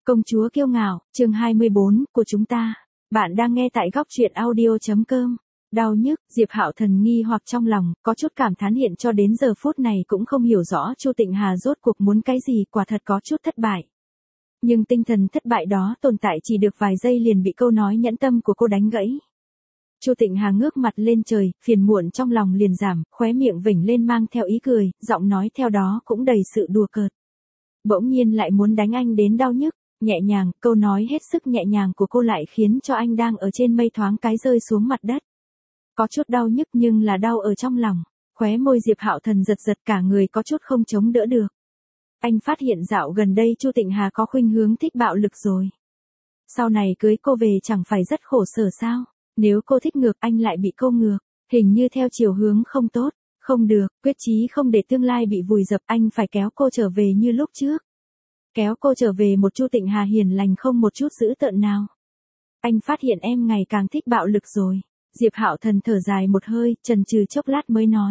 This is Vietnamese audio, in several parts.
Công chúa kiêu ngạo, chương 24, của chúng ta. Bạn đang nghe tại góc truyện audio.com. Đau nhức, Diệp Hạo Thần nghi hoặc trong lòng, có chút cảm thán hiện cho đến giờ phút này cũng không hiểu rõ Chu Tịnh Hà rốt cuộc muốn cái gì, quả thật có chút thất bại. Nhưng tinh thần thất bại đó tồn tại chỉ được vài giây liền bị câu nói nhẫn tâm của cô đánh gãy. Chu Tịnh Hà ngước mặt lên trời, phiền muộn trong lòng liền giảm, khóe miệng vểnh lên mang theo ý cười, giọng nói theo đó cũng đầy sự đùa cợt. Bỗng nhiên lại muốn đánh anh đến đau nhức. Nhẹ nhàng, câu nói hết sức nhẹ nhàng của cô lại khiến cho anh đang ở trên mây thoáng cái rơi xuống mặt đất. Có chút đau nhức nhưng là đau ở trong lòng. Khóe môi Diệp Hạo Thần giật giật, cả người có chút không chống đỡ được. Anh phát hiện dạo gần đây Chu Tịnh Hà có khuynh hướng thích bạo lực rồi. Sau này cưới cô về chẳng phải rất khổ sở sao? Nếu cô thích ngược anh lại bị cô ngược, hình như theo chiều hướng không tốt. Không được, quyết chí không để tương lai bị vùi dập, anh phải kéo cô trở về như lúc trước. Kéo cô trở về một Chu Tịnh Hà hiền lành không một chút dữ tợn nào. Anh phát hiện em ngày càng thích bạo lực rồi. Diệp Hạo Thần thở dài một hơi, chần chừ chốc lát mới nói.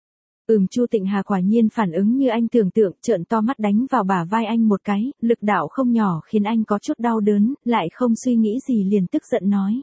Chu Tịnh Hà quả nhiên phản ứng như anh tưởng tượng, trợn to mắt đánh vào bả vai anh một cái, lực đạo không nhỏ khiến anh có chút đau đớn, lại không suy nghĩ gì liền tức giận nói.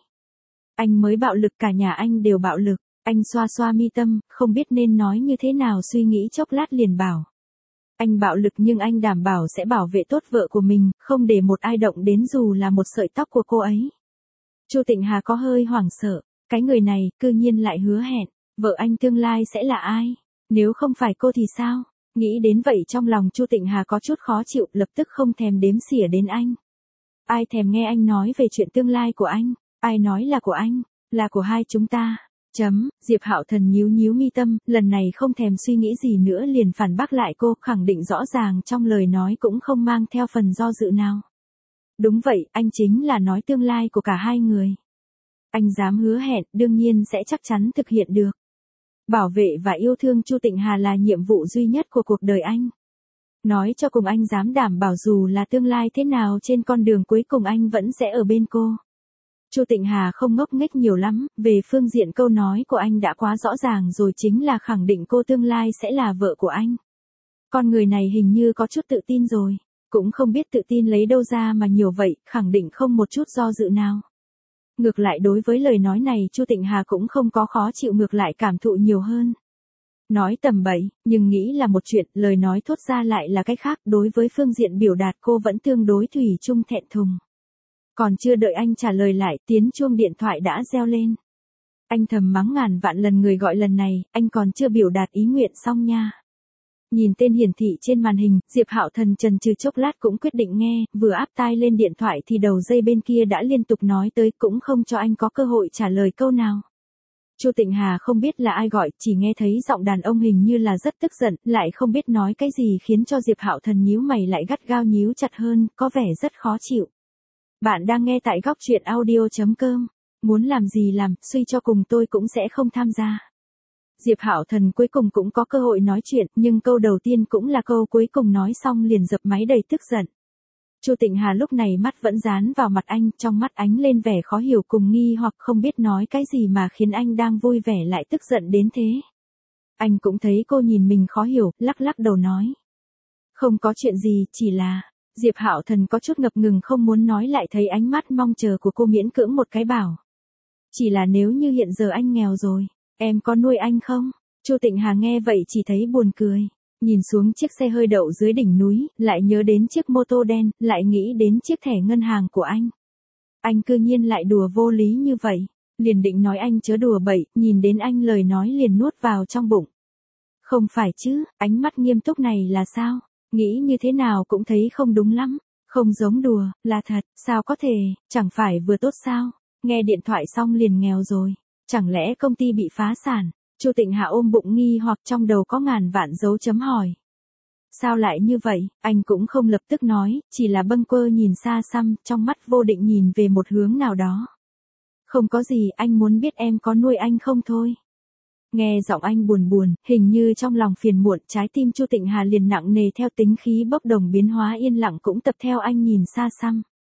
Anh mới bạo lực, cả nhà anh đều bạo lực. Anh xoa xoa mi tâm, không biết nên nói như thế nào, suy nghĩ chốc lát liền bảo. Anh bạo lực nhưng anh đảm bảo sẽ bảo vệ tốt vợ của mình, không để một ai động đến dù là một sợi tóc của cô ấy. Chu Tịnh Hà có hơi hoảng sợ, cái người này, cư nhiên lại hứa hẹn, vợ anh tương lai sẽ là ai? Nếu không phải cô thì sao? Nghĩ đến vậy trong lòng Chu Tịnh Hà có chút khó chịu, lập tức không thèm đếm xỉa đến anh. Ai thèm nghe anh nói về chuyện tương lai của anh? Ai nói là của anh? Là của hai chúng ta. Diệp Hạo Thần nhíu nhíu mi tâm, lần này không thèm suy nghĩ gì nữa liền phản bác lại cô, khẳng định rõ ràng trong lời nói cũng không mang theo phần do dự nào. Đúng vậy, anh chính là nói tương lai của cả hai người. Anh dám hứa hẹn, đương nhiên sẽ chắc chắn thực hiện được. Bảo vệ và yêu thương Chu Tịnh Hà là nhiệm vụ duy nhất của cuộc đời anh. Nói cho cùng anh dám đảm bảo dù là tương lai thế nào trên con đường cuối cùng anh vẫn sẽ ở bên cô. Chu Tịnh Hà không ngốc nghếch nhiều lắm, về phương diện câu nói của anh đã quá rõ ràng rồi, chính là khẳng định cô tương lai sẽ là vợ của anh. Con người này hình như có chút tự tin rồi, cũng không biết tự tin lấy đâu ra mà nhiều vậy, khẳng định không một chút do dự nào. Ngược lại đối với lời nói này Chu Tịnh Hà cũng không có khó chịu, ngược lại cảm thụ nhiều hơn. Nói tầm bậy, nhưng nghĩ là một chuyện, lời nói thốt ra lại là cái khác, đối với phương diện biểu đạt cô vẫn tương đối thủy chung thẹn thùng. Còn chưa đợi anh trả lời lại, tiếng chuông điện thoại đã reo lên. Anh thầm mắng ngàn vạn lần người gọi lần này, anh còn chưa biểu đạt ý nguyện xong nha. Nhìn tên hiển thị trên màn hình, Diệp Hạo Thần chần chừ chốc lát cũng quyết định nghe, vừa áp tai lên điện thoại thì đầu dây bên kia đã liên tục nói tới, cũng không cho anh có cơ hội trả lời câu nào. Chu Tịnh Hà không biết là ai gọi, chỉ nghe thấy giọng đàn ông hình như là rất tức giận, lại không biết nói cái gì khiến cho Diệp Hạo Thần nhíu mày lại gắt gao nhíu chặt hơn, có vẻ rất khó chịu. Bạn đang nghe tại góc truyện audio.com. Muốn làm gì làm, suy cho cùng tôi cũng sẽ không tham gia. Diệp Hạo Thần cuối cùng cũng có cơ hội nói chuyện, nhưng câu đầu tiên cũng là câu cuối cùng nói xong liền dập máy đầy tức giận. Chu Tịnh Hà lúc này mắt vẫn dán vào mặt anh, trong mắt ánh lên vẻ khó hiểu cùng nghi hoặc, không biết nói cái gì mà khiến anh đang vui vẻ lại tức giận đến thế. Anh cũng thấy cô nhìn mình khó hiểu, lắc lắc đầu nói. Không có chuyện gì, chỉ là... Diệp Hạo Thần có chút ngập ngừng không muốn nói, lại thấy ánh mắt mong chờ của cô miễn cưỡng một cái bảo. Chỉ là nếu như hiện giờ anh nghèo rồi, em có nuôi anh không? Chu Tịnh Hà nghe vậy chỉ thấy buồn cười. Nhìn xuống chiếc xe hơi đậu dưới đỉnh núi, lại nhớ đến chiếc mô tô đen, lại nghĩ đến chiếc thẻ ngân hàng của anh. Anh cư nhiên lại đùa vô lý như vậy. Liền định nói anh chớ đùa bậy, nhìn đến anh lời nói liền nuốt vào trong bụng. Không phải chứ, ánh mắt nghiêm túc này là sao? Nghĩ như thế nào cũng thấy không đúng lắm, không giống đùa, là thật, sao có thể, chẳng phải vừa tốt sao, nghe điện thoại xong liền nghèo rồi, chẳng lẽ công ty bị phá sản? Chu Tịnh Hà ôm bụng nghi hoặc trong đầu có ngàn vạn dấu chấm hỏi. Sao lại như vậy, anh cũng không lập tức nói, chỉ là bâng quơ nhìn xa xăm, trong mắt vô định nhìn về một hướng nào đó. Không có gì, anh muốn biết em có nuôi anh không thôi. Nghe giọng anh buồn buồn, hình như trong lòng phiền muộn, trái tim Chu Tịnh Hà liền nặng nề theo tính khí bốc đồng biến hóa, yên lặng cũng tập theo anh nhìn xa xăm.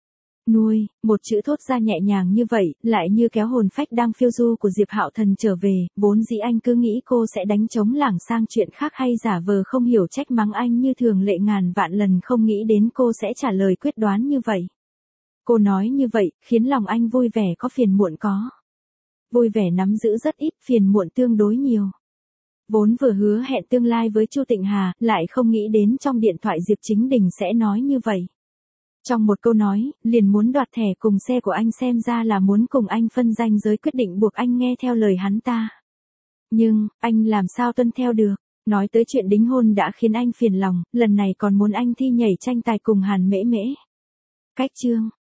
Nuôi, một chữ thốt ra nhẹ nhàng như vậy, lại như kéo hồn phách đang phiêu du của Diệp Hạo Thần trở về, vốn dĩ anh cứ nghĩ cô sẽ đánh trống lảng sang chuyện khác hay giả vờ không hiểu trách mắng anh như thường lệ ngàn vạn lần, không nghĩ đến cô sẽ trả lời quyết đoán như vậy. Cô nói như vậy, khiến lòng anh vui vẻ có phiền muộn có. Vui vẻ nắm giữ rất ít, phiền muộn tương đối nhiều. Vốn vừa hứa hẹn tương lai với Chu Tịnh Hà, lại không nghĩ đến trong điện thoại Diệp Chính Đình sẽ nói như vậy. Trong một câu nói, liền muốn đoạt thẻ cùng xe của anh, xem ra là muốn cùng anh phân ranh giới, quyết định buộc anh nghe theo lời hắn ta. Nhưng, anh làm sao tuân theo được? Nói tới chuyện đính hôn đã khiến anh phiền lòng, lần này còn muốn anh thi nhảy tranh tài cùng Hàn Mễ Mễ. Cách chương